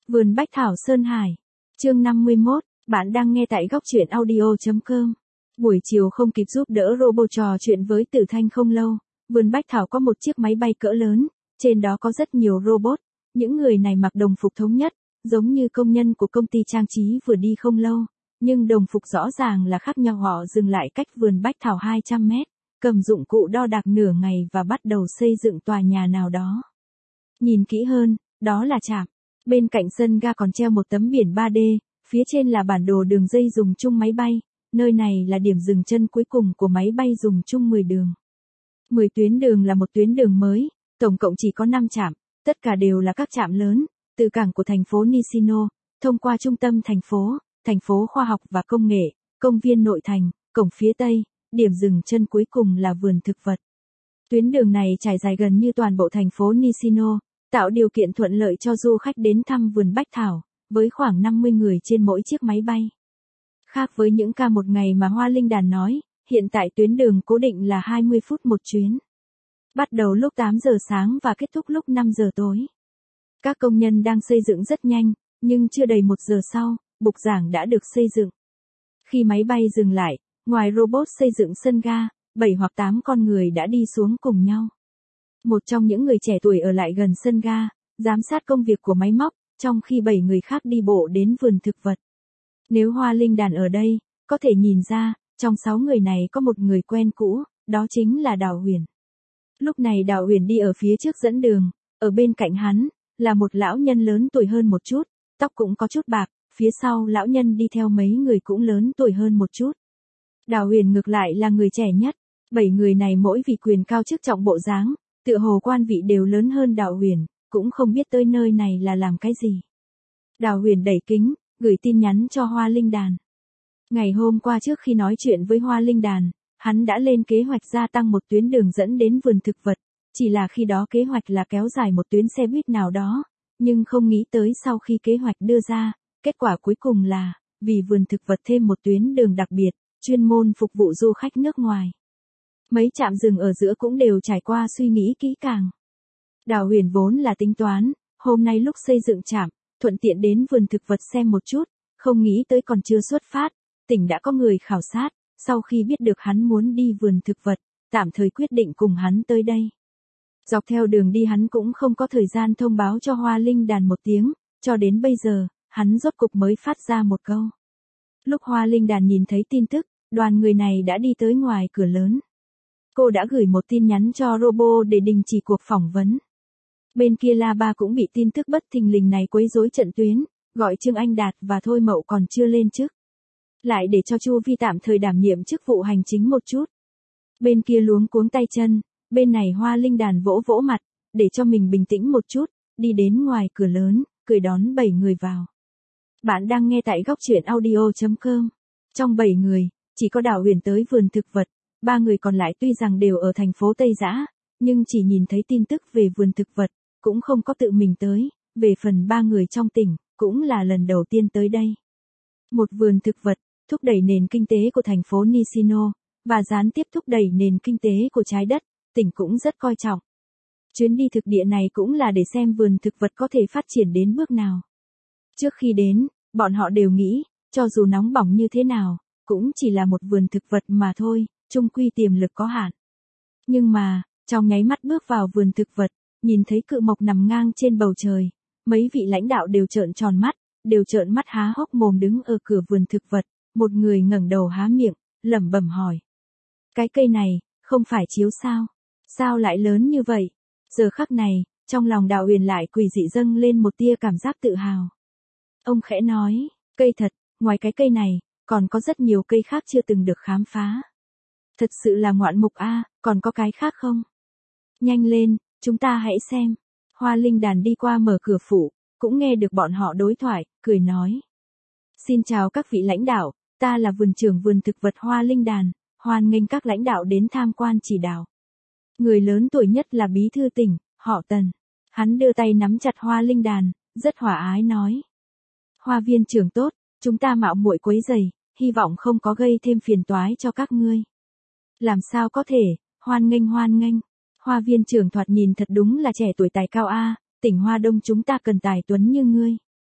Vườn Bách Thảo Sơn Hải. Chương 51, bạn đang nghe tại góc truyện audio.com. Buổi chiều không kịp giúp đỡ Robo trò chuyện với Tử Thanh không lâu, Vườn Bách Thảo có một chiếc máy bay cỡ lớn, trên đó có rất nhiều robot, những người này mặc đồng phục thống nhất, giống như công nhân của công ty trang trí vừa đi không lâu, nhưng đồng phục rõ ràng là khác nhau. Họ dừng lại cách Vườn Bách Thảo 200 mét, cầm dụng cụ đo đạc nửa ngày và bắt đầu xây dựng tòa nhà nào đó. Nhìn kỹ hơn, đó là trạm. Bên cạnh sân ga còn treo một tấm biển 3D, phía trên là bản đồ đường dây dùng chung máy bay, nơi này là điểm dừng chân cuối cùng của máy bay dùng chung 10 đường. 10 tuyến đường là một tuyến đường mới, tổng cộng chỉ có 5 trạm, tất cả đều là các trạm lớn, từ cảng của thành phố Nishino, thông qua trung tâm thành phố khoa học và công nghệ, công viên nội thành, cổng phía Tây, điểm dừng chân cuối cùng là vườn thực vật. Tuyến đường này trải dài gần như toàn bộ thành phố Nishino, tạo điều kiện thuận lợi cho du khách đến thăm vườn Bách Thảo, với khoảng 50 người trên mỗi chiếc máy bay. Khác với những ca một ngày mà Hoa Linh Đàn nói, hiện tại tuyến đường cố định là 20 phút một chuyến. Bắt đầu lúc 8 giờ sáng và kết thúc lúc 5 giờ tối. Các công nhân đang xây dựng rất nhanh, nhưng chưa đầy 1 giờ sau, bục giảng đã được xây dựng. Khi máy bay dừng lại, ngoài robot xây dựng sân ga, 7 hoặc 8 con người đã đi xuống cùng nhau. Một trong những người trẻ tuổi ở lại gần sân ga, giám sát công việc của máy móc, trong khi 7 người khác đi bộ đến vườn thực vật. Nếu Hoa Linh Đàn ở đây, có thể nhìn ra, trong 6 người này có một người quen cũ, đó chính là Đào Huyền. Lúc này Đào Huyền đi ở phía trước dẫn đường, ở bên cạnh hắn, là một lão nhân lớn tuổi hơn một chút, tóc cũng có chút bạc, phía sau lão nhân đi theo mấy người cũng lớn tuổi hơn một chút. Đào Huyền ngược lại là người trẻ nhất, 7 người này mỗi vị quyền cao chức trọng bộ dáng, tựa hồ quan vị đều lớn hơn Đào Huyền, cũng không biết tới nơi này là làm cái gì. Đào Huyền đẩy kính, gửi tin nhắn cho Hoa Linh Đàn. Ngày hôm qua trước khi nói chuyện với Hoa Linh Đàn, hắn đã lên kế hoạch gia tăng một tuyến đường dẫn đến vườn thực vật, chỉ là khi đó kế hoạch là kéo dài một tuyến xe buýt nào đó, nhưng không nghĩ tới sau khi kế hoạch đưa ra, kết quả cuối cùng là, vì vườn thực vật thêm một tuyến đường đặc biệt, chuyên môn phục vụ du khách nước ngoài. Mấy trạm dừng ở giữa cũng đều trải qua suy nghĩ kỹ càng. Đào Huyền vốn là tính toán, hôm nay lúc xây dựng trạm, thuận tiện đến vườn thực vật xem một chút, không nghĩ tới còn chưa xuất phát, tỉnh đã có người khảo sát, sau khi biết được hắn muốn đi vườn thực vật, tạm thời quyết định cùng hắn tới đây. Dọc theo đường đi hắn cũng không có thời gian thông báo cho Hoa Linh Đàn một tiếng, cho đến bây giờ, hắn rốt cục mới phát ra một câu. Lúc Hoa Linh Đàn nhìn thấy tin tức, đoàn người này đã đi tới ngoài cửa lớn. Cô đã gửi một tin nhắn cho Robo để đình chỉ cuộc phỏng vấn. Bên kia La Ba cũng bị tin tức bất thình lình này quấy rối trận tuyến, gọi Trương Anh Đạt và Thôi Mậu còn chưa lên chức. Lại để cho Chu Vi tạm thời đảm nhiệm chức vụ hành chính một chút. Bên kia luống cuống tay chân, bên này Hoa Linh Đàn vỗ vỗ mặt, để cho mình bình tĩnh một chút, đi đến ngoài cửa lớn, cười đón 7 người vào. Bạn đang nghe tại góc truyện audio.com. Trong 7 người, chỉ có Đào Huyền tới vườn thực vật, 3 người còn lại tuy rằng đều ở thành phố Tây Giã, nhưng chỉ nhìn thấy tin tức về vườn thực vật, cũng không có tự mình tới, về phần 3 người trong tỉnh, cũng là lần đầu tiên tới đây. Một vườn thực vật, thúc đẩy nền kinh tế của thành phố Nishino, và gián tiếp thúc đẩy nền kinh tế của trái đất, tỉnh cũng rất coi trọng. Chuyến đi thực địa này cũng là để xem vườn thực vật có thể phát triển đến bước nào. Trước khi đến, bọn họ đều nghĩ, cho dù nóng bỏng như thế nào, cũng chỉ là một vườn thực vật mà thôi, chung quy tiềm lực có hạn. Nhưng mà, trong nháy mắt bước vào vườn thực vật, nhìn thấy cự mộc nằm ngang trên bầu trời, mấy vị lãnh đạo đều trợn tròn mắt, đều trợn mắt há hốc mồm đứng ở cửa vườn thực vật, một người ngẩng đầu há miệng, lẩm bẩm hỏi. Cái cây này, không phải chiếu sao? Sao lại lớn như vậy? Giờ khắc này, trong lòng Đào Huyền lại quỷ dị dâng lên một tia cảm giác tự hào. Ông khẽ nói, cây thật, ngoài cái cây này, còn có rất nhiều cây khác chưa từng được khám phá. Thật sự là ngoạn mục a, còn có cái khác không? Nhanh lên, chúng ta hãy xem. Hoa Linh Đàn đi qua mở cửa phụ, cũng nghe được bọn họ đối thoại, cười nói. Xin chào các vị lãnh đạo, ta là vườn trưởng vườn thực vật Hoa Linh Đàn, hoan nghênh các lãnh đạo đến tham quan chỉ đạo. Người lớn tuổi nhất là bí thư tỉnh, họ Tần. Hắn đưa tay nắm chặt Hoa Linh Đàn, rất hòa ái nói. Hoa viên trưởng tốt, chúng ta mạo muội quấy rầy, hy vọng không có gây thêm phiền toái cho các ngươi. Làm sao có thể, hoan nghênh hoan nghênh. Hoa viên trưởng thoạt nhìn thật đúng là trẻ tuổi tài cao a, tỉnh Hoa Đông chúng ta cần tài tuấn như ngươi.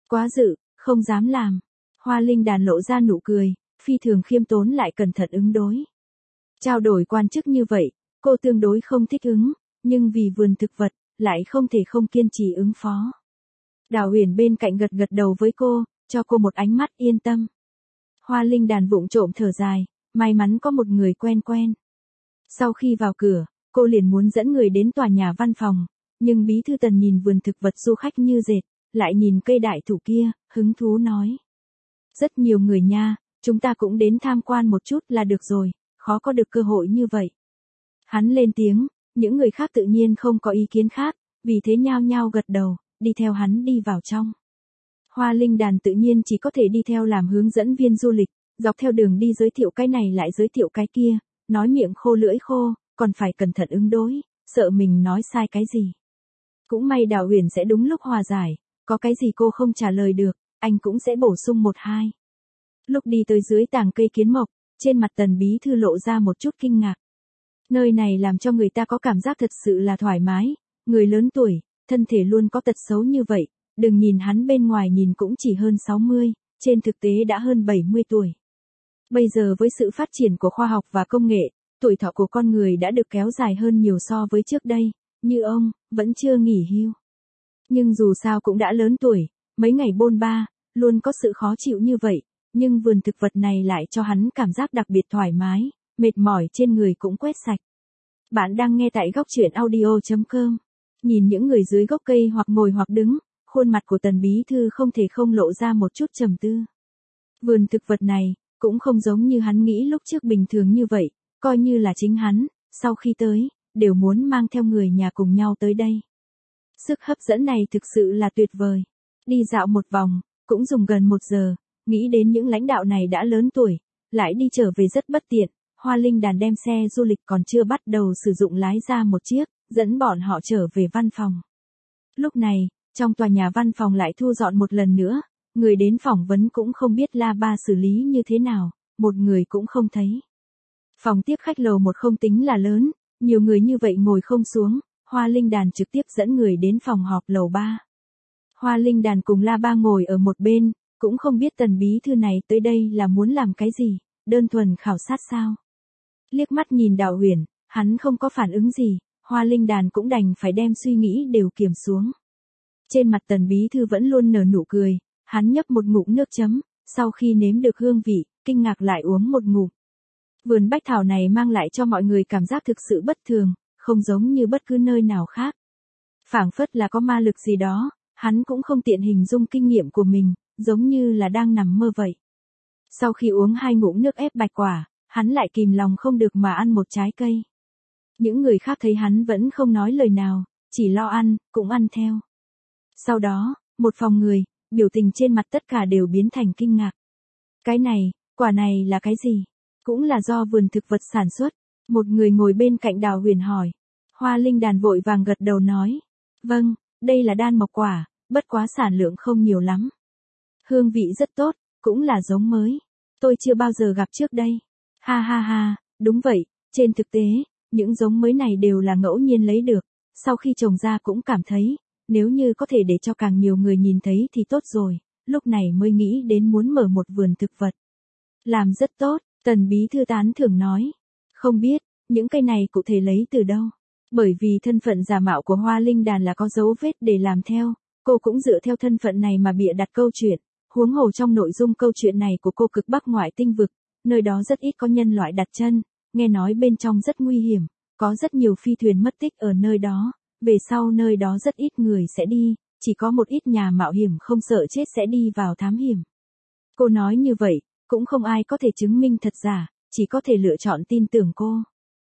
Quá dự, không dám làm. Hoa Linh Đàn lộ ra nụ cười, phi thường khiêm tốn lại cẩn thận ứng đối. Trao đổi quan chức như vậy, cô tương đối không thích ứng, nhưng vì vườn thực vật, lại không thể không kiên trì ứng phó. Đào Huyền bên cạnh gật gật đầu với cô, cho cô một ánh mắt yên tâm. Hoa Linh Đàn vụng trộm thở dài, may mắn có một người quen quen. Sau khi vào cửa, cô liền muốn dẫn người đến tòa nhà văn phòng, nhưng bí thư Tần nhìn vườn thực vật du khách như dệt, lại nhìn cây đại thụ kia, hứng thú nói. Rất nhiều người nha, chúng ta cũng đến tham quan một chút là được rồi, khó có được cơ hội như vậy. Hắn lên tiếng, những người khác tự nhiên không có ý kiến khác, vì thế nhao nhao gật đầu, đi theo hắn đi vào trong. Hoa Linh Đàn tự nhiên chỉ có thể đi theo làm hướng dẫn viên du lịch, dọc theo đường đi giới thiệu cái này lại giới thiệu cái kia, nói miệng khô lưỡi khô, còn phải cẩn thận ứng đối, sợ mình nói sai cái gì. Cũng may Đào Huyền sẽ đúng lúc hòa giải, có cái gì cô không trả lời được, anh cũng sẽ bổ sung một hai. Lúc đi tới dưới tàng cây kiến mộc, trên mặt Tần bí thư lộ ra một chút kinh ngạc. Nơi này làm cho người ta có cảm giác thật sự là thoải mái, người lớn tuổi, thân thể luôn có tật xấu như vậy, đừng nhìn hắn bên ngoài nhìn cũng chỉ hơn 60, trên thực tế đã hơn 70 tuổi. Bây giờ với sự phát triển của khoa học và công nghệ, tuổi thọ của con người đã được kéo dài hơn nhiều so với trước đây, như ông, vẫn chưa nghỉ hưu. Nhưng dù sao cũng đã lớn tuổi, mấy ngày bôn ba, luôn có sự khó chịu như vậy, nhưng vườn thực vật này lại cho hắn cảm giác đặc biệt thoải mái, mệt mỏi trên người cũng quét sạch. Bạn đang nghe tại góc truyện audio.com. Nhìn những người dưới gốc cây hoặc ngồi hoặc đứng, khuôn mặt của Tần bí thư không thể không lộ ra một chút trầm tư. Vườn thực vật này, cũng không giống như hắn nghĩ lúc trước bình thường như vậy, coi như là chính hắn, sau khi tới, đều muốn mang theo người nhà cùng nhau tới đây. Sức hấp dẫn này thực sự là tuyệt vời. Đi dạo một vòng, cũng dùng gần 1 giờ, nghĩ đến những lãnh đạo này đã lớn tuổi, lại đi trở về rất bất tiện, Hoa Linh Đàn đem xe du lịch còn chưa bắt đầu sử dụng lái ra một chiếc, dẫn bọn họ trở về văn phòng. Lúc này, trong tòa nhà văn phòng lại thu dọn một lần nữa, người đến phỏng vấn cũng không biết la ba xử lý như thế nào, một người cũng không thấy. Phòng tiếp khách lầu 1 không tính là lớn, nhiều người như vậy ngồi không xuống, Hoa Linh Đàn trực tiếp dẫn người đến phòng họp lầu 3. Hoa Linh Đàn cùng la ba ngồi ở một bên, cũng không biết Tần bí thư này tới đây là muốn làm cái gì, đơn thuần khảo sát sao. Liếc mắt nhìn Đào Huyền, hắn không có phản ứng gì, Hoa Linh Đàn cũng đành phải đem suy nghĩ đều kiềm xuống. Trên mặt Tần bí thư vẫn luôn nở nụ cười, hắn nhấp một ngụm nước chấm, sau khi nếm được hương vị, kinh ngạc lại uống một ngụm. Vườn bách thảo này mang lại cho mọi người cảm giác thực sự bất thường, không giống như bất cứ nơi nào khác. Phảng phất là có ma lực gì đó, hắn cũng không tiện hình dung kinh nghiệm của mình, giống như là đang nằm mơ vậy. Sau khi uống 2 ngụm nước ép bạch quả, hắn lại kìm lòng không được mà ăn một trái cây. Những người khác thấy hắn vẫn không nói lời nào, chỉ lo ăn, cũng ăn theo. Sau đó, một phòng người, biểu tình trên mặt tất cả đều biến thành kinh ngạc. Cái này, quả này là cái gì? Cũng là do vườn thực vật sản xuất. Một người ngồi bên cạnh Đào Huyền hỏi. Hoa Linh Đàn vội vàng gật đầu nói. Vâng, đây là đan mộc quả, bất quá sản lượng không nhiều lắm. Hương vị rất tốt, cũng là giống mới. Tôi chưa bao giờ gặp trước đây. Ha ha ha, đúng vậy, trên thực tế, những giống mới này đều là ngẫu nhiên lấy được. Sau khi trồng ra cũng cảm thấy, nếu như có thể để cho càng nhiều người nhìn thấy thì tốt rồi, lúc này mới nghĩ đến muốn mở một vườn thực vật. Làm rất tốt, Tần bí thư tán thưởng nói. Không biết, những cây này cụ thể lấy từ đâu. Bởi vì thân phận giả mạo của Hoa Linh Đàn là có dấu vết để làm theo, cô cũng dựa theo thân phận này mà bịa đặt câu chuyện. Huống hồ trong nội dung câu chuyện này của cô cực Bắc ngoại tinh vực, nơi đó rất ít có nhân loại đặt chân, nghe nói bên trong rất nguy hiểm, có rất nhiều phi thuyền mất tích ở nơi đó, về sau nơi đó rất ít người sẽ đi, chỉ có một ít nhà mạo hiểm không sợ chết sẽ đi vào thám hiểm. Cô nói như vậy, cũng không ai có thể chứng minh thật giả, chỉ có thể lựa chọn tin tưởng cô.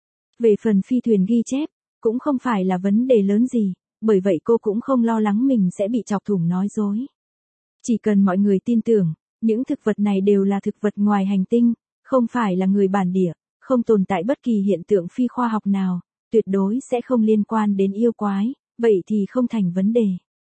Về phần phi thuyền ghi chép, cũng không phải là vấn đề lớn gì, bởi vậy cô cũng không lo lắng mình sẽ bị chọc thủng nói dối. Chỉ cần mọi người tin tưởng, những thực vật này đều là thực vật ngoài hành tinh, không phải là người bản địa, không tồn tại bất kỳ hiện tượng phi khoa học nào, tuyệt đối sẽ không liên quan đến yêu quái, vậy thì không thành vấn đề.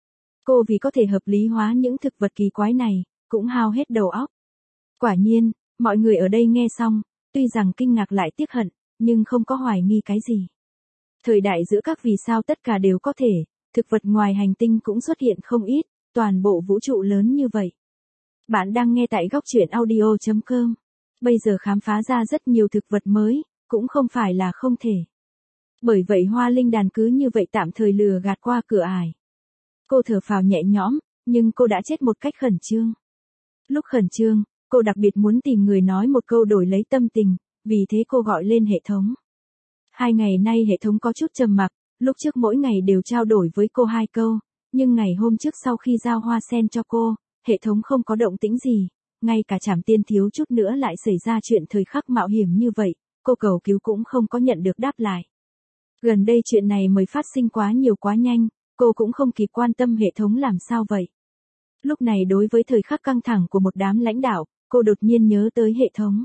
Cô vì có thể hợp lý hóa những thực vật kỳ quái này, cũng hao hết đầu óc. Quả nhiên, mọi người ở đây nghe xong, tuy rằng kinh ngạc lại tiếc hận, nhưng không có hoài nghi cái gì. Thời đại giữa các vì sao tất cả đều có thể, thực vật ngoài hành tinh cũng xuất hiện không ít, toàn bộ vũ trụ lớn như vậy. Bạn đang nghe tại góc truyện audio.com. Bây giờ khám phá ra rất nhiều thực vật mới, cũng không phải là không thể. Bởi vậy Hoa Linh Đàn cứ như vậy tạm thời lừa gạt qua cửa ải. Cô thở phào nhẹ nhõm, nhưng cô đã chết một cách khẩn trương. Lúc khẩn trương, cô đặc biệt muốn tìm người nói một câu đổi lấy tâm tình, vì thế cô gọi lên hệ thống. 2 ngày nay hệ thống có chút trầm mặc, lúc trước mỗi ngày đều trao đổi với cô 2 câu, nhưng ngày hôm trước sau khi giao hoa sen cho cô, hệ thống không có động tĩnh gì, ngay cả Trảm Tiên thiếu chút nữa lại xảy ra chuyện thời khắc mạo hiểm như vậy, cô cầu cứu cũng không có nhận được đáp lại. Gần đây chuyện này mới phát sinh quá nhiều quá nhanh, cô cũng không kịp quan tâm hệ thống làm sao vậy. Lúc này đối với thời khắc căng thẳng của một đám lãnh đạo, cô đột nhiên nhớ tới hệ thống.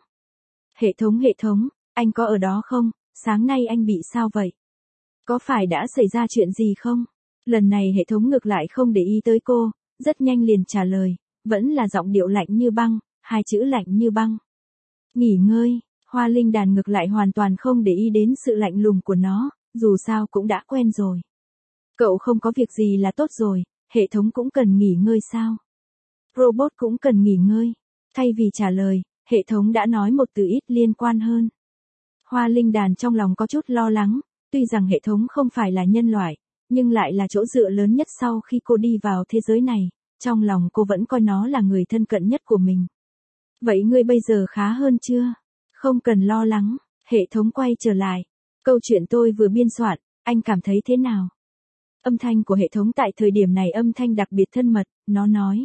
Hệ thống, anh có ở đó không? Sáng nay anh bị sao vậy? Có phải đã xảy ra chuyện gì không? Lần này hệ thống ngược lại không để ý tới cô, rất nhanh liền trả lời, vẫn là giọng điệu lạnh như băng, 2 chữ lạnh như băng. Nghỉ ngơi, Hoa Linh Đàn ngược lại hoàn toàn không để ý đến sự lạnh lùng của nó, dù sao cũng đã quen rồi. Cậu không có việc gì là tốt rồi, hệ thống cũng cần nghỉ ngơi sao? Robot cũng cần nghỉ ngơi. Thay vì trả lời, hệ thống đã nói một từ ít liên quan hơn. Hoa Linh Đàn trong lòng có chút lo lắng, tuy rằng hệ thống không phải là nhân loại, nhưng lại là chỗ dựa lớn nhất sau khi cô đi vào thế giới này, trong lòng cô vẫn coi nó là người thân cận nhất của mình. Vậy ngươi bây giờ khá hơn chưa? Không cần lo lắng, hệ thống quay trở lại. Câu chuyện tôi vừa biên soạn, anh cảm thấy thế nào? Âm thanh của hệ thống tại thời điểm này âm thanh đặc biệt thân mật, nó nói.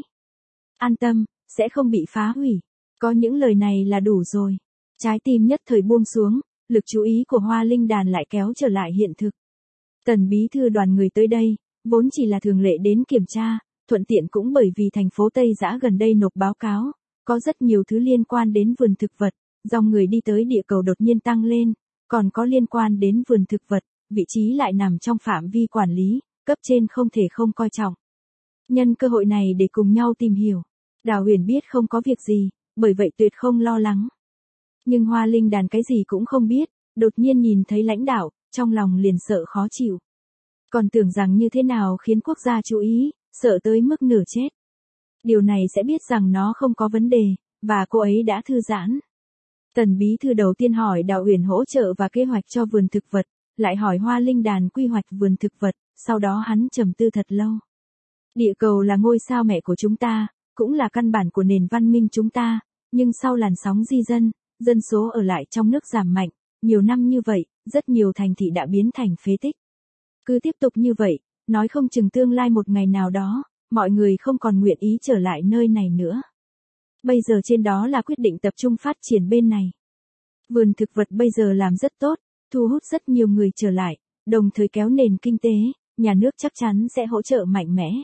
An tâm, sẽ không bị phá hủy. Có những lời này là đủ rồi. Trái tim nhất thời buông xuống, lực chú ý của Hoa Linh Đàn lại kéo trở lại hiện thực. Tần bí thư đoàn người tới đây, vốn chỉ là thường lệ đến kiểm tra, thuận tiện cũng bởi vì thành phố Tây Giã gần đây nộp báo cáo, có rất nhiều thứ liên quan đến vườn thực vật, dòng người đi tới địa cầu đột nhiên tăng lên, còn có liên quan đến vườn thực vật, vị trí lại nằm trong phạm vi quản lý, cấp trên không thể không coi trọng. Nhân cơ hội này để cùng nhau tìm hiểu, Đào Huyền biết không có việc gì, bởi vậy tuyệt không lo lắng. Nhưng Hoa Linh Đàn cái gì cũng không biết, đột nhiên nhìn thấy lãnh đạo, trong lòng liền sợ khó chịu. Còn tưởng rằng như thế nào khiến quốc gia chú ý, sợ tới mức nửa chết. Điều này sẽ biết rằng nó không có vấn đề, và cô ấy đã thư giãn. Tần bí thư đầu tiên hỏi Đào Huyền hỗ trợ và kế hoạch cho vườn thực vật, lại hỏi Hoa Linh Đàn quy hoạch vườn thực vật, sau đó hắn trầm tư thật lâu. Địa cầu là ngôi sao mẹ của chúng ta, cũng là căn bản của nền văn minh chúng ta, nhưng sau làn sóng di dân, dân số ở lại trong nước giảm mạnh, nhiều năm như vậy, rất nhiều thành thị đã biến thành phế tích. Cứ tiếp tục như vậy, nói không chừng tương lai một ngày nào đó, mọi người không còn nguyện ý trở lại nơi này nữa. Bây giờ trên đó là quyết định tập trung phát triển bên này. Vườn thực vật bây giờ làm rất tốt, thu hút rất nhiều người trở lại, đồng thời kéo nền kinh tế, nhà nước chắc chắn sẽ hỗ trợ mạnh mẽ.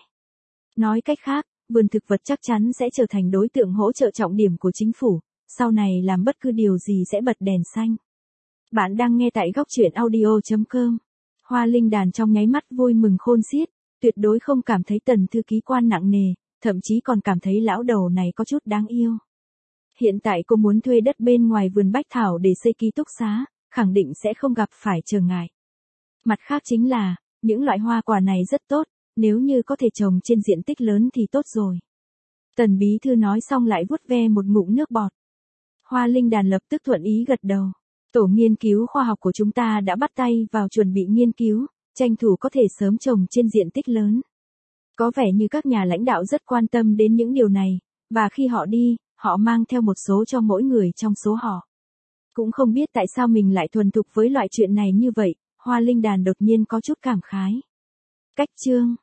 Nói cách khác, vườn thực vật chắc chắn sẽ trở thành đối tượng hỗ trợ trọng điểm của chính phủ, sau này làm bất cứ điều gì sẽ bật đèn xanh. Bạn đang nghe tại góc truyện audio.com. Hoa Linh Đàn trong nháy mắt vui mừng khôn xiết, tuyệt đối không cảm thấy Tần thư ký quan nặng nề, thậm chí còn cảm thấy lão đầu này có chút đáng yêu. Hiện tại cô muốn thuê đất bên ngoài vườn bách thảo để xây ký túc xá, khẳng định sẽ không gặp phải trở ngại. Mặt khác chính là, những loại hoa quả này rất tốt, nếu như có thể trồng trên diện tích lớn thì tốt rồi. Tần bí thư nói xong lại vuốt ve một ngụm nước bọt. Hoa Linh Đàn lập tức thuận ý gật đầu. Tổ nghiên cứu khoa học của chúng ta đã bắt tay vào chuẩn bị nghiên cứu, tranh thủ có thể sớm trồng trên diện tích lớn. Có vẻ như các nhà lãnh đạo rất quan tâm đến những điều này, và khi họ đi, họ mang theo một số cho mỗi người trong số họ. Cũng không biết tại sao mình lại thuần thục với loại chuyện này như vậy, Hoa Linh Đàn đột nhiên có chút cảm khái. Cách chương